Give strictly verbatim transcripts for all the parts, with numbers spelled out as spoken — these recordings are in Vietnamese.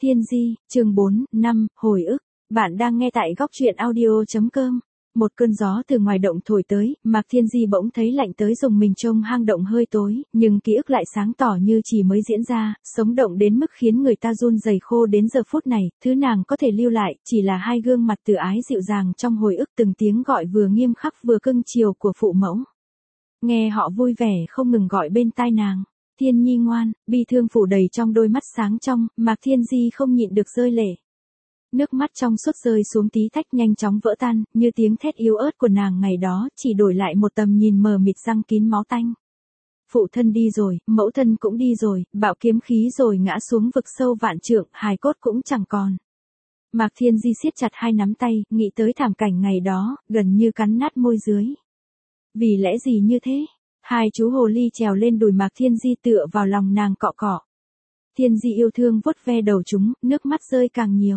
Thiên Di, chương bốn, năm, hồi ức. Bạn đang nghe tại góc truyện audio chấm com. Một cơn gió từ ngoài động thổi tới, Mạc Thiên Di bỗng thấy lạnh tới rùng mình trông hang động hơi tối, nhưng ký ức lại sáng tỏ như chỉ mới diễn ra, sống động đến mức khiến người ta run rẩy khô đến giờ phút này, thứ nàng có thể lưu lại, chỉ là hai gương mặt từ ái dịu dàng trong hồi ức từng tiếng gọi vừa nghiêm khắc vừa cưng chiều của phụ mẫu. Nghe họ vui vẻ không ngừng gọi bên tai nàng. Thiên Nhi ngoan, bi thương phủ đầy trong đôi mắt sáng trong, Mạc Thiên Di không nhịn được rơi lệ. Nước mắt trong suốt rơi xuống tí tách nhanh chóng vỡ tan, như tiếng thét yếu ớt của nàng ngày đó, chỉ đổi lại một tầm nhìn mờ mịt răng kín máu tanh. Phụ thân đi rồi, mẫu thân cũng đi rồi, bạo kiếm khí rồi ngã xuống vực sâu vạn trượng, hài cốt cũng chẳng còn. Mạc Thiên Di siết chặt hai nắm tay, nghĩ tới thảm cảnh ngày đó, gần như cắn nát môi dưới. Vì lẽ gì như thế? Hai chú hồ ly trèo lên đùi Mạc Thiên Di tựa vào lòng nàng cọ cọ. Thiên Di yêu thương vuốt ve đầu chúng, nước mắt rơi càng nhiều.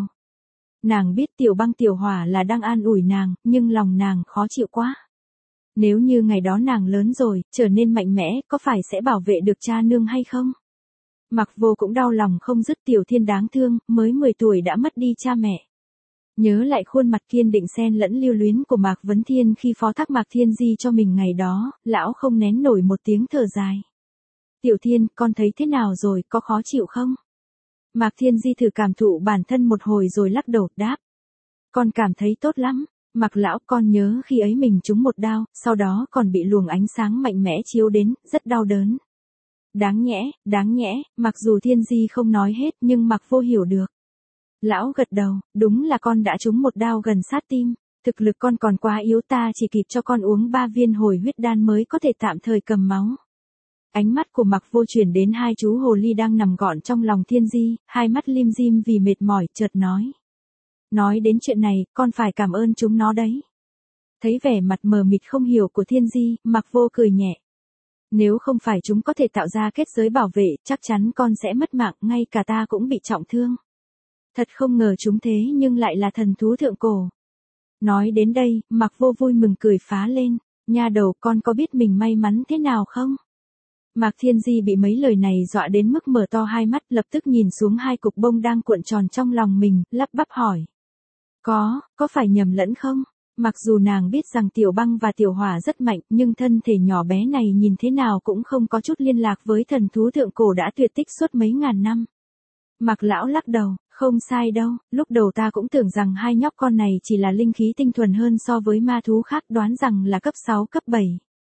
Nàng biết Tiểu Băng Tiểu Hỏa là đang an ủi nàng, nhưng lòng nàng khó chịu quá. Nếu như ngày đó nàng lớn rồi, trở nên mạnh mẽ, có phải sẽ bảo vệ được cha nương hay không? Mạc Vô cũng đau lòng không dứt. Tiểu Thiên đáng thương, mới mười tuổi đã mất đi cha mẹ. Nhớ lại khuôn mặt kiên định xen lẫn lưu luyến của Mạc Vấn Thiên khi phó thác Mạc Thiên Di cho mình ngày đó, lão không nén nổi một tiếng thở dài. Tiểu Thiên, con thấy thế nào rồi, có khó chịu không? Mạc Thiên Di thử cảm thụ bản thân một hồi rồi lắc đầu, đáp. Con cảm thấy tốt lắm. Mạc lão, con nhớ khi ấy mình trúng một đao, sau đó còn bị luồng ánh sáng mạnh mẽ chiếu đến, rất đau đớn. Đáng nhẽ, đáng nhẽ, mặc dù Thiên Di không nói hết nhưng Mạc Vô hiểu được. Lão gật đầu, đúng là con đã trúng một đao gần sát tim, thực lực con còn quá yếu, ta chỉ kịp cho con uống ba viên hồi huyết đan mới có thể tạm thời cầm máu. Ánh mắt của Mạc Vô chuyển đến hai chú hồ ly đang nằm gọn trong lòng Thiên Di, hai mắt lim dim vì mệt mỏi, chợt nói. Nói đến chuyện này, con phải cảm ơn chúng nó đấy. Thấy vẻ mặt mờ mịt không hiểu của Thiên Di, Mạc Vô cười nhẹ. Nếu không phải chúng có thể tạo ra kết giới bảo vệ, chắc chắn con sẽ mất mạng, ngay cả ta cũng bị trọng thương. Thật không ngờ chúng thế nhưng lại là thần thú thượng cổ. Nói đến đây, Mạc Vô vui mừng cười phá lên. Nha đầu, con có biết mình may mắn thế nào không? Mạc Thiên Di bị mấy lời này dọa đến mức mở to hai mắt, lập tức nhìn xuống hai cục bông đang cuộn tròn trong lòng mình, lắp bắp hỏi. Có, có phải nhầm lẫn không? Mặc dù nàng biết rằng Tiểu Băng và Tiểu Hỏa rất mạnh, nhưng thân thể nhỏ bé này nhìn thế nào cũng không có chút liên lạc với thần thú thượng cổ đã tuyệt tích suốt mấy ngàn năm. Mạc lão lắc đầu, không sai đâu, lúc đầu ta cũng tưởng rằng hai nhóc con này chỉ là linh khí tinh thuần hơn so với ma thú khác, đoán rằng là cấp sáu cấp bảy.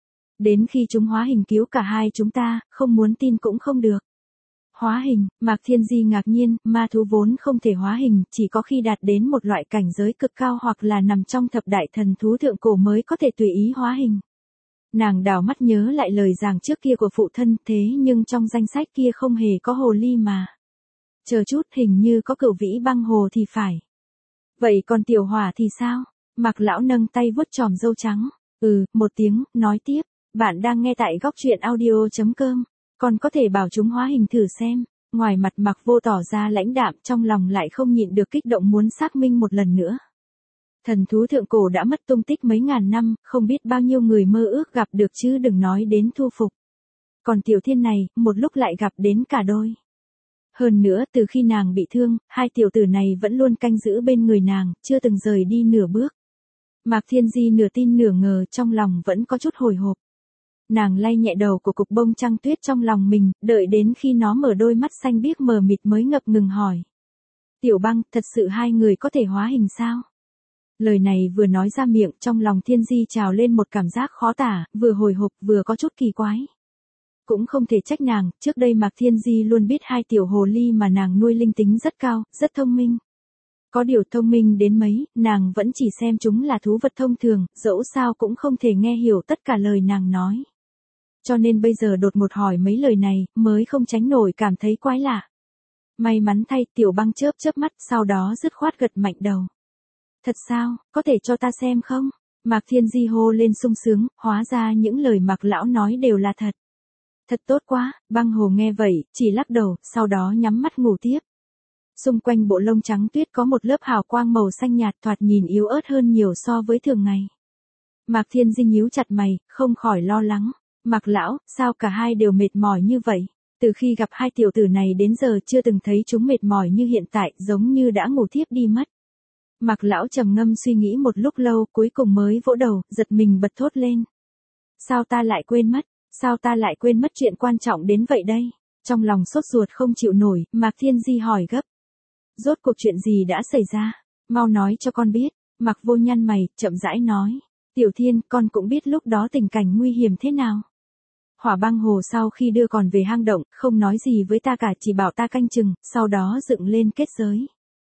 Đến khi chúng hóa hình cứu cả hai chúng ta, không muốn tin cũng không được. Hóa hình, Mạc Thiên Di ngạc nhiên, ma thú vốn không thể hóa hình, chỉ có khi đạt đến một loại cảnh giới cực cao hoặc là nằm trong thập đại thần thú thượng cổ mới có thể tùy ý hóa hình. Nàng đảo mắt nhớ lại lời giảng trước kia của phụ thân, thế nhưng trong danh sách kia không hề có hồ ly mà. Chờ chút, hình như có Cửu Vĩ Băng Hồ thì phải. Vậy còn Tiểu Hỏa thì sao? Mạc lão nâng tay vuốt chòm râu trắng. Ừ, một tiếng, nói tiếp. Bạn đang nghe tại góc truyện audio chấm com. Còn có thể bảo chúng hóa hình thử xem. Ngoài mặt Mạc Vô tỏ ra lãnh đạm, trong lòng lại không nhịn được kích động muốn xác minh một lần nữa. Thần thú thượng cổ đã mất tung tích mấy ngàn năm, không biết bao nhiêu người mơ ước gặp được chứ đừng nói đến thu phục. Còn Tiểu Thiên này, một lúc lại gặp đến cả đôi. Hơn nữa, từ khi nàng bị thương, hai tiểu tử này vẫn luôn canh giữ bên người nàng, chưa từng rời đi nửa bước. Mạc Thiên Di nửa tin nửa ngờ, trong lòng vẫn có chút hồi hộp. Nàng lay nhẹ đầu của cục bông trăng tuyết trong lòng mình, đợi đến khi nó mở đôi mắt xanh biếc mờ mịt mới ngập ngừng hỏi. Tiểu Băng, thật sự hai người có thể hóa hình sao? Lời này vừa nói ra miệng, trong lòng Thiên Di trào lên một cảm giác khó tả, vừa hồi hộp vừa có chút kỳ quái. Cũng không thể trách nàng, trước đây Mạc Thiên Di luôn biết hai tiểu hồ ly mà nàng nuôi linh tính rất cao, rất thông minh. Có điều thông minh đến mấy, nàng vẫn chỉ xem chúng là thú vật thông thường, dẫu sao cũng không thể nghe hiểu tất cả lời nàng nói. Cho nên bây giờ đột ngột hỏi mấy lời này, mới không tránh nổi cảm thấy quái lạ. May mắn thay, Tiểu Băng chớp chớp mắt, sau đó dứt khoát gật mạnh đầu. Thật sao, có thể cho ta xem không? Mạc Thiên Di hô lên sung sướng, hóa ra những lời Mạc lão nói đều là thật. Thật tốt quá, Băng Hồ nghe vậy, chỉ lắc đầu, sau đó nhắm mắt ngủ tiếp. Xung quanh bộ lông trắng tuyết có một lớp hào quang màu xanh nhạt, thoạt nhìn yếu ớt hơn nhiều so với thường ngày. Mạc Thiên Di nhíu chặt mày, không khỏi lo lắng. Mạc lão, sao cả hai đều mệt mỏi như vậy? Từ khi gặp hai tiểu tử này đến giờ chưa từng thấy chúng mệt mỏi như hiện tại, giống như đã ngủ thiếp đi mất. Mạc lão trầm ngâm suy nghĩ một lúc lâu, cuối cùng mới vỗ đầu, giật mình bật thốt lên. Sao ta lại quên mất, sao ta lại quên mất chuyện quan trọng đến vậy đây? Trong lòng sốt ruột không chịu nổi, Mạc Thiên Di hỏi gấp. Rốt cuộc chuyện gì đã xảy ra? Mau nói cho con biết. Mạc Vô nhăn mày, chậm rãi nói. Tiểu Thiên, con cũng biết lúc đó tình cảnh nguy hiểm thế nào. Hỏa Băng Hồ sau khi đưa con về hang động, không nói gì với ta cả, chỉ bảo ta canh chừng, sau đó dựng lên kết giới.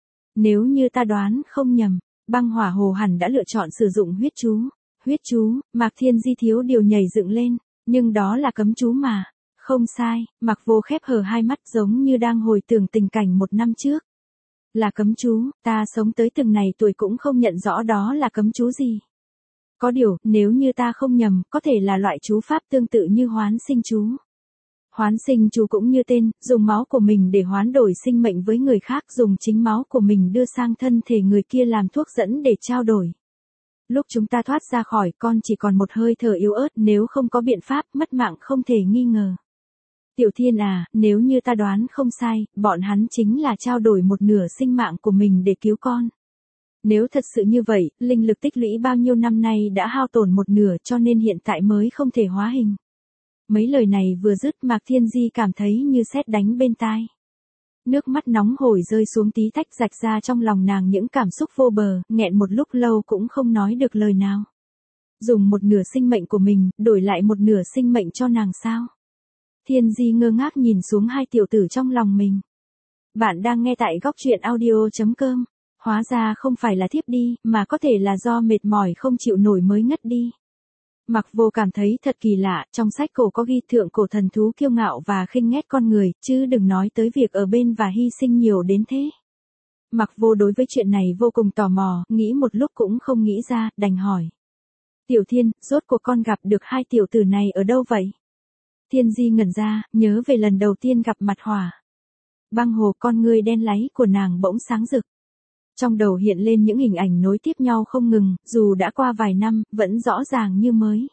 Nếu như ta đoán không nhầm, Băng Hỏa Hồ hẳn đã lựa chọn sử dụng huyết chú. Huyết chú, Mạc Thiên Di thiếu điều nhảy dựng lên, nhưng đó là cấm chú mà. Không sai, Mạc Vô khép hờ hai mắt giống như đang hồi tưởng tình cảnh một năm trước. Là cấm chú, ta sống tới từng này tuổi cũng không nhận rõ đó là cấm chú gì. Có điều, nếu như ta không nhầm, có thể là loại chú pháp tương tự như hoán sinh chú. Hoán sinh chú cũng như tên, dùng máu của mình để hoán đổi sinh mệnh với người khác, dùng chính máu của mình đưa sang thân thể người kia làm thuốc dẫn để trao đổi. Lúc chúng ta thoát ra khỏi, con chỉ còn một hơi thở yếu ớt, nếu không có biện pháp, mất mạng không thể nghi ngờ. Tiểu Thiên à, nếu như ta đoán không sai, bọn hắn chính là trao đổi một nửa sinh mạng của mình để cứu con. Nếu thật sự như vậy, linh lực tích lũy bao nhiêu năm nay đã hao tổn một nửa cho nên hiện tại mới không thể hóa hình. Mấy lời này vừa dứt, Mạc Thiên Di cảm thấy như sét đánh bên tai. Nước mắt nóng hổi rơi xuống tí tách, rạch ra trong lòng nàng những cảm xúc vô bờ, nghẹn một lúc lâu cũng không nói được lời nào. Dùng một nửa sinh mệnh của mình, đổi lại một nửa sinh mệnh cho nàng sao? Thiên Di ngơ ngác nhìn xuống hai tiểu tử trong lòng mình. Bạn đang nghe tại góc truyện audio chấm com. Hóa ra không phải là thiếp đi, mà có thể là do mệt mỏi không chịu nổi mới ngất đi. Mạc Vô cảm thấy thật kỳ lạ, trong sách cổ có ghi thượng cổ thần thú kiêu ngạo và khinh ghét con người, chứ đừng nói tới việc ở bên và hy sinh nhiều đến thế. Mạc Vô đối với chuyện này vô cùng tò mò, nghĩ một lúc cũng không nghĩ ra, đành hỏi. Tiểu Thiên, rốt cuộc con gặp được hai tiểu tử này ở đâu vậy? Thiên Di ngẩn ra, nhớ về lần đầu tiên gặp mặt Hỏa Băng Hồ, con ngươi đen láy của nàng bỗng sáng rực. Trong đầu hiện lên những hình ảnh nối tiếp nhau không ngừng, dù đã qua vài năm, vẫn rõ ràng như mới.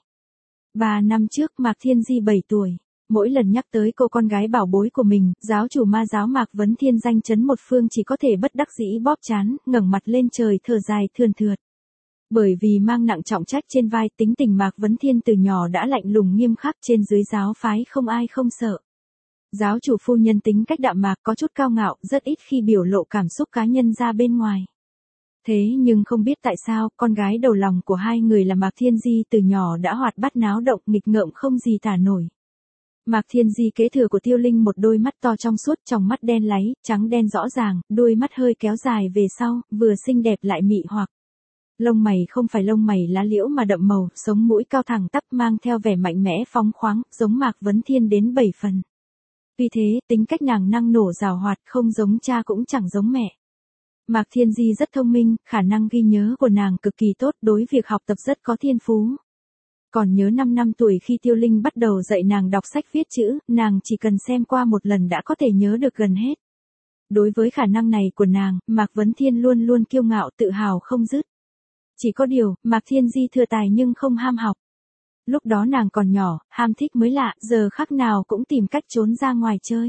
Ba năm trước Mạc Thiên Di bảy tuổi. Mỗi lần nhắc tới cô con gái bảo bối của mình, giáo chủ ma giáo Mạc Vấn Thiên danh chấn một phương chỉ có thể bất đắc dĩ bóp trán, ngẩng mặt lên trời thở dài thườn thượt. Bởi vì mang nặng trọng trách trên vai, tính tình Mạc Vấn Thiên từ nhỏ đã lạnh lùng nghiêm khắc, trên dưới giáo phái không ai không sợ. Giáo chủ phu nhân tính cách đạm mạc, có chút cao ngạo, rất ít khi biểu lộ cảm xúc cá nhân ra bên ngoài. Thế nhưng không biết tại sao, con gái đầu lòng của hai người là Mạc Thiên Di từ nhỏ đã hoạt bát náo động, nghịch ngợm không gì tả nổi. Mạc Thiên Di kế thừa của Tiêu Linh một đôi mắt to trong suốt, tròng mắt đen láy, trắng đen rõ ràng, đôi mắt hơi kéo dài về sau, vừa xinh đẹp lại mị hoặc. Lông mày không phải lông mày lá liễu mà đậm màu, sống mũi cao thẳng tắp mang theo vẻ mạnh mẽ phóng khoáng, giống Mạc Vấn Thiên đến bảy phần. Vì thế, tính cách nàng năng nổ rào hoạt, không giống cha cũng chẳng giống mẹ. Mạc Thiên Di rất thông minh, khả năng ghi nhớ của nàng cực kỳ tốt, đối việc học tập rất có thiên phú. Còn nhớ năm năm tuổi khi Tiêu Linh bắt đầu dạy nàng đọc sách viết chữ, nàng chỉ cần xem qua một lần đã có thể nhớ được gần hết. Đối với khả năng này của nàng, Mạc Vấn Thiên luôn luôn kiêu ngạo tự hào không dứt. Chỉ có điều, Mạc Thiên Di thừa tài nhưng không ham học. Lúc đó nàng còn nhỏ, ham thích mới lạ, giờ khắc nào cũng tìm cách trốn ra ngoài chơi.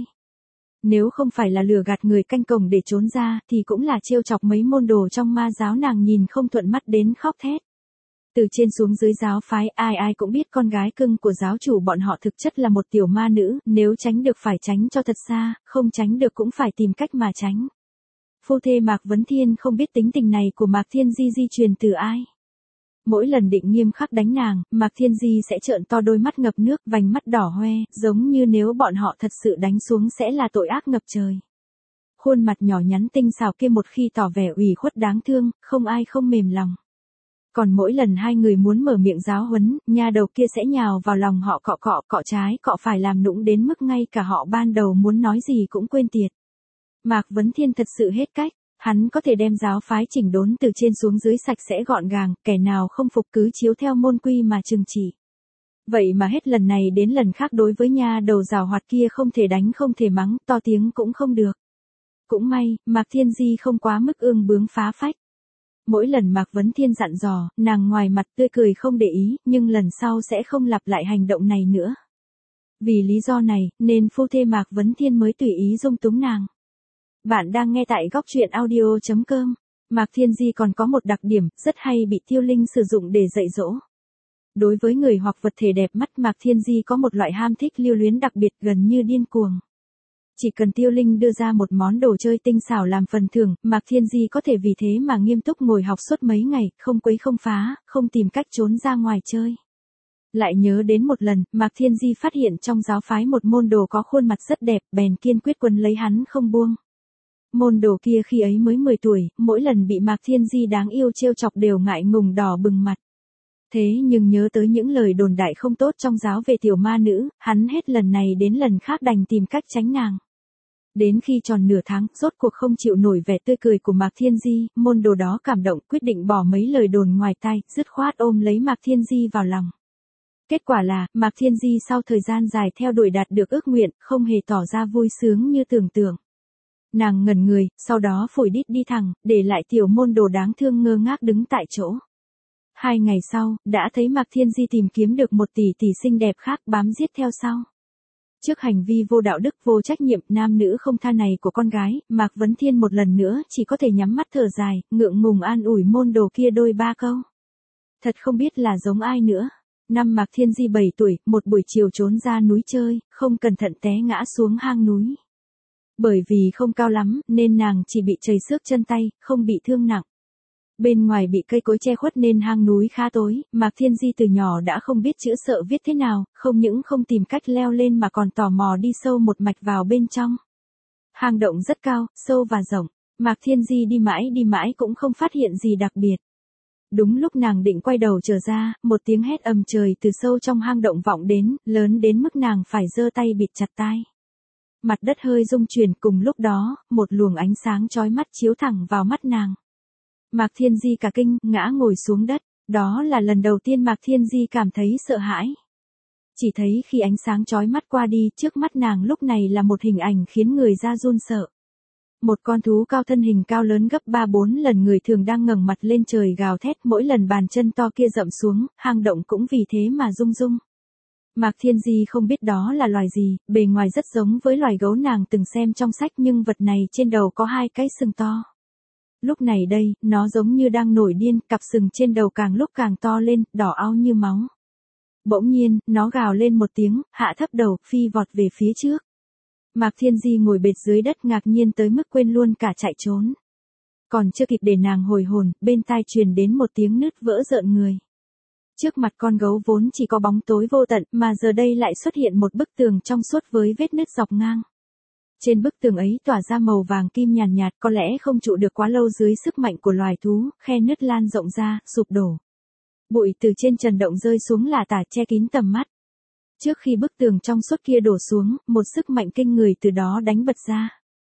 Nếu không phải là lừa gạt người canh cổng để trốn ra, thì cũng là trêu chọc mấy môn đồ trong ma giáo nàng nhìn không thuận mắt đến khóc thét. Từ trên xuống dưới giáo phái, ai ai cũng biết con gái cưng của giáo chủ bọn họ thực chất là một tiểu ma nữ, nếu tránh được phải tránh cho thật xa, không tránh được cũng phải tìm cách mà tránh. Phu thê Mạc Vấn Thiên không biết tính tình này của Mạc Thiên Di di truyền từ ai. Mỗi lần định nghiêm khắc đánh nàng, Mạc Thiên Di sẽ trợn to đôi mắt ngập nước, vành mắt đỏ hoe, giống như nếu bọn họ thật sự đánh xuống sẽ là tội ác ngập trời. Khuôn mặt nhỏ nhắn tinh xảo kia một khi tỏ vẻ ủy khuất đáng thương, không ai không mềm lòng. Còn mỗi lần hai người muốn mở miệng giáo huấn, nha đầu kia sẽ nhào vào lòng họ cọ cọ, cọ trái, cọ phải làm nũng đến mức ngay cả họ ban đầu muốn nói gì cũng quên tiệt. Mạc Vấn Thiên thật sự hết cách, hắn có thể đem giáo phái chỉnh đốn từ trên xuống dưới sạch sẽ gọn gàng, kẻ nào không phục cứ chiếu theo môn quy mà trừng trị. Vậy mà hết lần này đến lần khác đối với nha đầu giàu hoạt kia không thể đánh không thể mắng, to tiếng cũng không được. Cũng may, Mạc Thiên Di không quá mức ương bướng phá phách. Mỗi lần Mạc Vấn Thiên dặn dò, nàng ngoài mặt tươi cười không để ý, nhưng lần sau sẽ không lặp lại hành động này nữa. Vì lý do này, nên phu thê Mạc Vấn Thiên mới tùy ý dung túng nàng. Bạn đang nghe tại góc truyện audio chấm com. Mạc Thiên Di còn có một đặc điểm, rất hay bị Tiêu Linh sử dụng để dạy dỗ. Đối với người hoặc vật thể đẹp mắt, Mạc Thiên Di có một loại ham thích lưu luyến đặc biệt, gần như điên cuồng. Chỉ cần Tiêu Linh đưa ra một món đồ chơi tinh xảo làm phần thưởng, Mạc Thiên Di có thể vì thế mà nghiêm túc ngồi học suốt mấy ngày, không quấy không phá, không tìm cách trốn ra ngoài chơi. Lại nhớ đến một lần, Mạc Thiên Di phát hiện trong giáo phái một môn đồ có khuôn mặt rất đẹp, bèn kiên quyết quấn lấy hắn không buông. Môn đồ kia khi ấy mới mười tuổi, mỗi lần bị Mạc Thiên Di đáng yêu trêu chọc đều ngại ngùng đỏ bừng mặt. Thế nhưng nhớ tới những lời đồn đại không tốt trong giáo về tiểu ma nữ, hắn hết lần này đến lần khác đành tìm cách tránh nàng. Đến khi tròn nửa tháng, rốt cuộc không chịu nổi vẻ tươi cười của Mạc Thiên Di, môn đồ đó cảm động, quyết định bỏ mấy lời đồn ngoài tai, dứt khoát ôm lấy Mạc Thiên Di vào lòng. Kết quả là, Mạc Thiên Di sau thời gian dài theo đuổi đạt được ước nguyện, không hề tỏ ra vui sướng như tưởng tượng. Nàng ngẩn người, sau đó phủi đít đi thẳng, để lại tiểu môn đồ đáng thương ngơ ngác đứng tại chỗ. Hai ngày sau, đã thấy Mạc Thiên Di tìm kiếm được một tỷ tỷ xinh đẹp khác bám giết theo sau. Trước hành vi vô đạo đức vô trách nhiệm nam nữ không tha này của con gái, Mạc Vấn Thiên một lần nữa chỉ có thể nhắm mắt thở dài, ngượng ngùng an ủi môn đồ kia đôi ba câu. Thật không biết là giống ai nữa. Năm Mạc Thiên Di bảy tuổi, một buổi chiều trốn ra núi chơi, không cẩn thận té ngã xuống hang núi. Bởi vì không cao lắm, nên nàng chỉ bị trầy xước chân tay, không bị thương nặng. Bên ngoài bị cây cối che khuất nên hang núi khá tối, Mạc Thiên Di từ nhỏ đã không biết chữ sợ viết thế nào, không những không tìm cách leo lên mà còn tò mò đi sâu một mạch vào bên trong. Hang động rất cao, sâu và rộng, Mạc Thiên Di đi mãi đi mãi cũng không phát hiện gì đặc biệt. Đúng lúc nàng định quay đầu trở ra, một tiếng hét ầm trời từ sâu trong hang động vọng đến, lớn đến mức nàng phải giơ tay bịt chặt tai. Mặt đất hơi rung chuyển, cùng lúc đó, một luồng ánh sáng chói mắt chiếu thẳng vào mắt nàng. Mạc Thiên Di cả kinh, ngã ngồi xuống đất, đó là lần đầu tiên Mạc Thiên Di cảm thấy sợ hãi. Chỉ thấy khi ánh sáng chói mắt qua đi, trước mắt nàng lúc này là một hình ảnh khiến người da run sợ. Một con thú cao thân hình cao lớn gấp ba bốn lần người thường đang ngẩng mặt lên trời gào thét, mỗi lần bàn chân to kia dậm xuống, hang động cũng vì thế mà rung rung. Mạc Thiên Di không biết đó là loài gì, bề ngoài rất giống với loài gấu nàng từng xem trong sách, nhưng vật này trên đầu có hai cái sừng to. Lúc này đây, nó giống như đang nổi điên, cặp sừng trên đầu càng lúc càng to lên, đỏ au như máu. Bỗng nhiên, nó gào lên một tiếng, hạ thấp đầu, phi vọt về phía trước. Mạc Thiên Di ngồi bệt dưới đất ngạc nhiên tới mức quên luôn cả chạy trốn. Còn chưa kịp để nàng hồi hồn, bên tai truyền đến một tiếng nứt vỡ rợn người. Trước mặt con gấu vốn chỉ có bóng tối vô tận, mà giờ đây lại xuất hiện một bức tường trong suốt với vết nứt dọc ngang. Trên bức tường ấy tỏa ra màu vàng kim nhàn nhạt, nhạt, có lẽ không trụ được quá lâu dưới sức mạnh của loài thú, khe nứt lan rộng ra, sụp đổ. Bụi từ trên trần động rơi xuống lả tả che kín tầm mắt. Trước khi bức tường trong suốt kia đổ xuống, một sức mạnh kinh người từ đó đánh bật ra.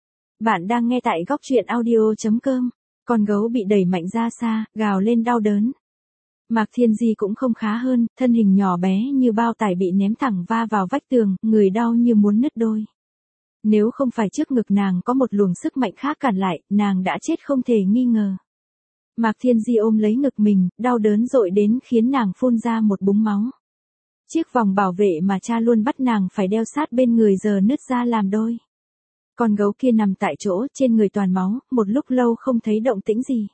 Bạn đang nghe tại góc truyện audio chấm com. Con gấu bị đẩy mạnh ra xa, gào lên đau đớn. Mạc Thiên Di cũng không khá hơn, thân hình nhỏ bé như bao tải bị ném thẳng va vào vách tường, người đau như muốn nứt đôi. Nếu không phải trước ngực nàng có một luồng sức mạnh khác cản lại, nàng đã chết không thể nghi ngờ. Mạc Thiên Di ôm lấy ngực mình, đau đớn dội đến khiến nàng phun ra một búng máu. Chiếc vòng bảo vệ mà cha luôn bắt nàng phải đeo sát bên người giờ nứt ra làm đôi. Con gấu kia nằm tại chỗ, trên người toàn máu, một lúc lâu không thấy động tĩnh gì.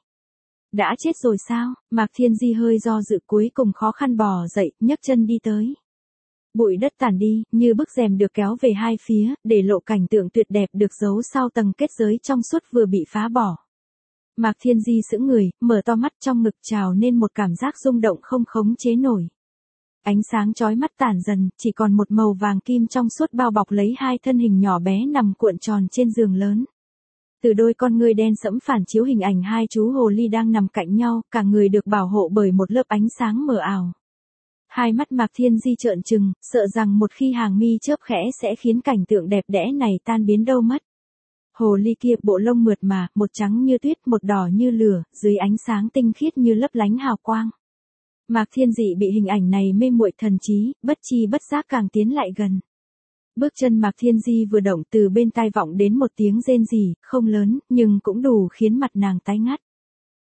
Đã chết rồi sao? Mạc Thiên Di hơi do dự, cuối cùng khó khăn bò dậy, nhấc chân đi tới. Bụi đất tản đi, như bức rèm được kéo về hai phía, để lộ cảnh tượng tuyệt đẹp được giấu sau tầng kết giới trong suốt vừa bị phá bỏ. Mạc Thiên Di sững người, mở to mắt, trong ngực trào nên một cảm giác rung động không khống chế nổi. Ánh sáng chói mắt tản dần, chỉ còn một màu vàng kim trong suốt bao bọc lấy hai thân hình nhỏ bé nằm cuộn tròn trên giường lớn. Từ đôi con ngươi đen sẫm phản chiếu hình ảnh hai chú hồ ly đang nằm cạnh nhau, cả người được bảo hộ bởi một lớp ánh sáng mờ ảo. Hai mắt Mạc Thiên Di trợn trừng, sợ rằng một khi hàng mi chớp khẽ sẽ khiến cảnh tượng đẹp đẽ này tan biến đâu mất. Hồ ly kia bộ lông mượt mà, một trắng như tuyết, một đỏ như lửa, dưới ánh sáng tinh khiết như lấp lánh hào quang. Mạc Thiên Dị bị hình ảnh này mê muội thần trí, bất chi bất giác càng tiến lại gần. Bước chân Mạc Thiên Di vừa động, từ bên tai vọng đến một tiếng rên rỉ, không lớn, nhưng cũng đủ khiến mặt nàng tái ngắt.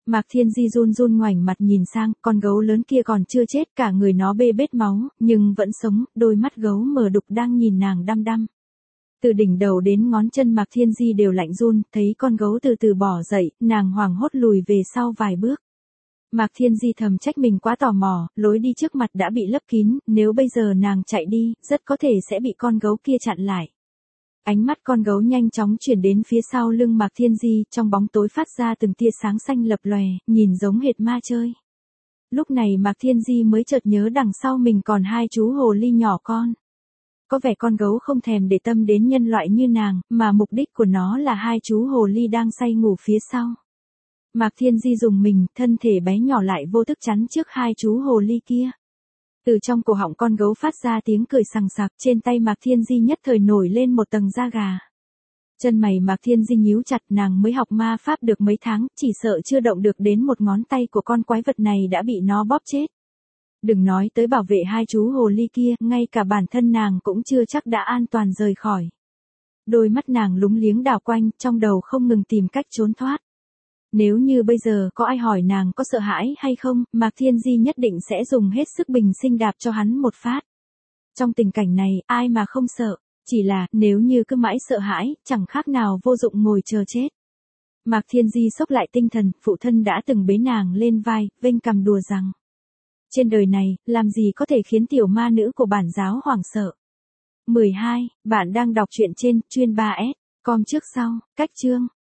Mạc Thiên Di run run ngoảnh mặt nhìn sang, con gấu lớn kia còn chưa chết, cả người nó bê bết máu, nhưng vẫn sống, đôi mắt gấu mờ đục đang nhìn nàng đăm đăm. Từ đỉnh đầu đến ngón chân Mạc Thiên Di đều lạnh run, thấy con gấu từ từ bỏ dậy, nàng hoảng hốt lùi về sau vài bước. Mạc Thiên Di thầm trách mình quá tò mò, lối đi trước mặt đã bị lấp kín, nếu bây giờ nàng chạy đi, rất có thể sẽ bị con gấu kia chặn lại. Ánh mắt con gấu nhanh chóng chuyển đến phía sau lưng Mạc Thiên Di, trong bóng tối phát ra từng tia sáng xanh lập lòe, nhìn giống hệt ma chơi. Lúc này Mạc Thiên Di mới chợt nhớ đằng sau mình còn hai chú hồ ly nhỏ con. Có vẻ con gấu không thèm để tâm đến nhân loại như nàng, mà mục đích của nó là hai chú hồ ly đang say ngủ phía sau. Mạc Thiên Di dùng mình, thân thể bé nhỏ lại vô thức chắn trước hai chú hồ ly kia. Từ trong cổ họng con gấu phát ra tiếng cười sằng sặc, trên tay Mạc Thiên Di nhất thời nổi lên một tầng da gà. Chân mày Mạc Thiên Di nhíu chặt, nàng mới học ma pháp được mấy tháng, chỉ sợ chưa động được đến một ngón tay của con quái vật này đã bị nó bóp chết. Đừng nói tới bảo vệ hai chú hồ ly kia, ngay cả bản thân nàng cũng chưa chắc đã an toàn rời khỏi. Đôi mắt nàng lúng liếng đảo quanh, trong đầu không ngừng tìm cách trốn thoát. Nếu như bây giờ có ai hỏi nàng có sợ hãi hay không, Mạc Thiên Di nhất định sẽ dùng hết sức bình sinh đạp cho hắn một phát. Trong tình cảnh này, ai mà không sợ, chỉ là, nếu như cứ mãi sợ hãi, chẳng khác nào vô dụng ngồi chờ chết. Mạc Thiên Di xốc lại tinh thần, phụ thân đã từng bế nàng lên vai, vênh cằm đùa rằng. Trên đời này, làm gì có thể khiến tiểu ma nữ của bản giáo hoảng sợ. mười hai, bạn đang đọc truyện trên, chuyên ba S, com trước sau, cách chương.